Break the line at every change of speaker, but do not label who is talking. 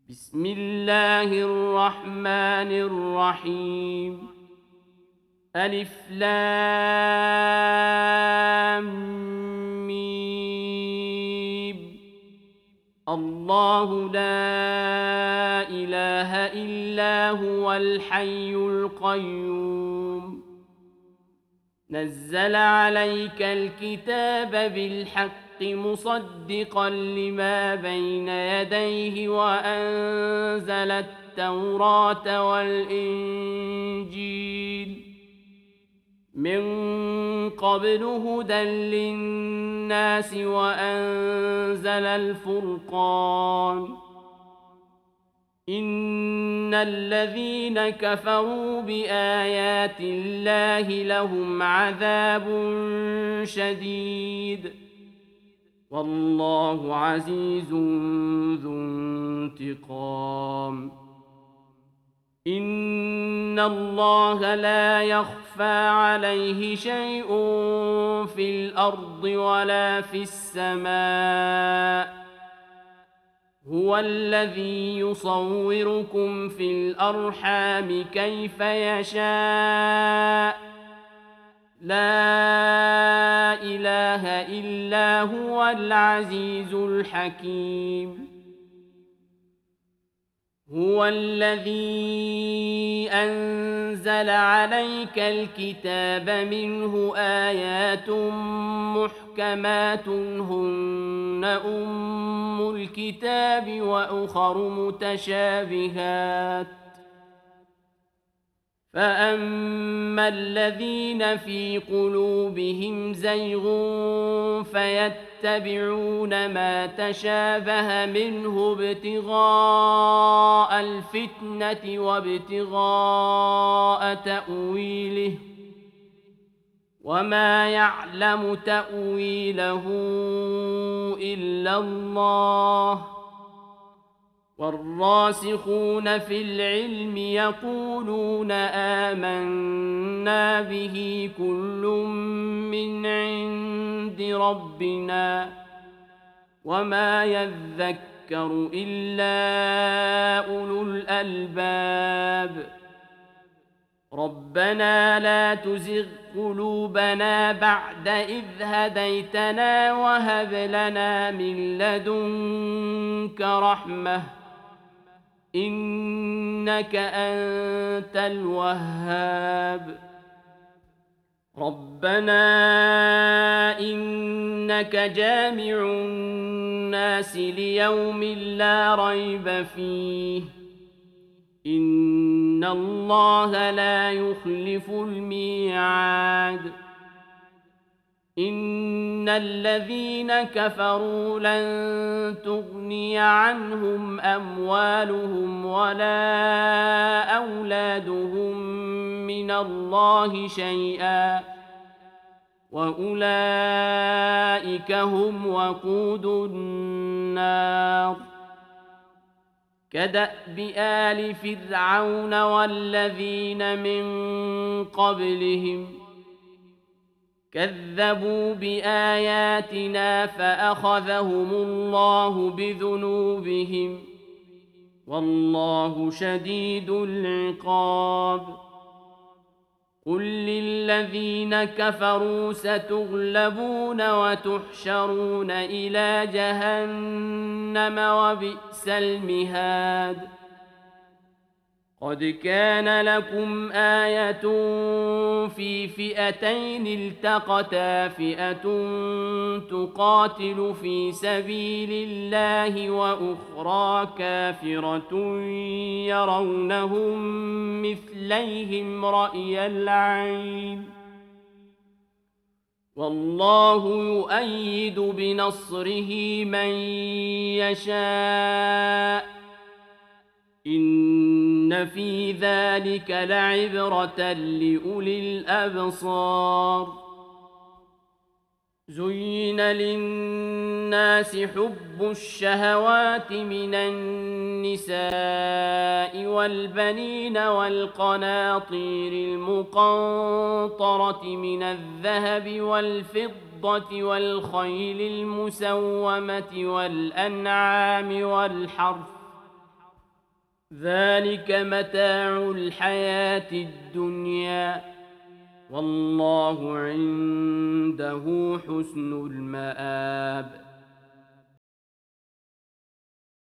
بسم الله الرحمن الرحيم. ألف لام ميم. الله لا إله إلا هو الحي القيوم. نزل عليك الكتاب بالحق مصدقا لما بين يديه وأنزل التوراة والإنجيل من قبل هدى للناس وأنزل الفرقان. إن الذين كفروا بآيات الله لهم عذاب شديد والله عزيز ذو انتقام. إن الله لا يخفى عليه شيء في الأرض ولا في السماء. هو الذي يصوركم في الأرحام كيف يشاء. لا إله إلا هو العزيز الحكيم. هو الذي أنزل عليك الكتاب منه آيات محكمات هن أم الكتاب وأخر متشابهات فأما الذين في قلوبهم زيغ فيتبعون ما تشابه منه ابتغاء الفتنة وابتغاء تأويله وما يعلم تأويله إلا الله. والراسخون في العلم يقولون آمنا به كل من عند ربنا وما يذكر إلا أولو الألباب. ربنا لا تزغ قلوبنا بعد إذ هديتنا وهب لنا من لدنك رحمة إنك أنت الوهاب. ربنا إنك جامع الناس ليوم لا ريب فيه إن الله لا يخلف الميعاد. إن الذين كفروا لن تغني عنهم أموالهم ولا أولادهم من الله شيئا وأولئك هم وقود النار. كدأب آل فرعون والذين من قبلهم كذبوا بآياتنا فأخذهم الله بذنوبهم والله شديد العقاب. قل للذين كفروا ستغلبون وتحشرون إلى جهنم وبئس المهاد. قد كان لكم آية في فئتين التقتا فئة تقاتل في سبيل الله وأخرى كافرة يرونهم مثليهم رأي العين والله يؤيد بنصره من يشاء. إن في ذلك لعبرة لأولي الأبصار. زين للناس حب الشهوات من النساء والبنين والقناطير المقنطرة من الذهب والفضة والخيل المسومة والأنعام والحرث ذلك متاع الحياة الدنيا والله عنده حسن المآب